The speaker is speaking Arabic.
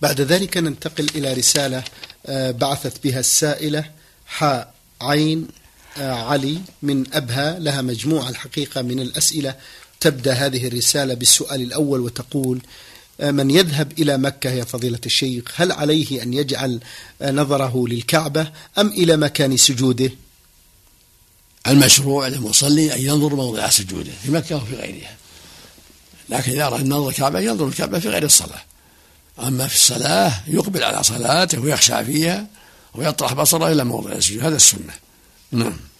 بعد ذلك ننتقل إلى رسالة بعثت بها السائلة عين علي من أبها، لها مجموعة الحقيقة من الأسئلة. تبدأ هذه الرسالة بالسؤال الأول وتقول: من يذهب إلى مكة يا فضيلة الشيخ، هل عليه أن يجعل نظره للكعبة أم إلى مكان سجوده؟ المشروع للمصلي أن ينظر موضع سجوده في مكة وفي غيرها، لكن إذا أراد نظر الكعبة ينظر الكعبة في غير الصلاة. أما في الصلاة يقبل على صلاته ويخشع فيها ويطرح بصره إلى موضع السجود، هذا السنة. نعم.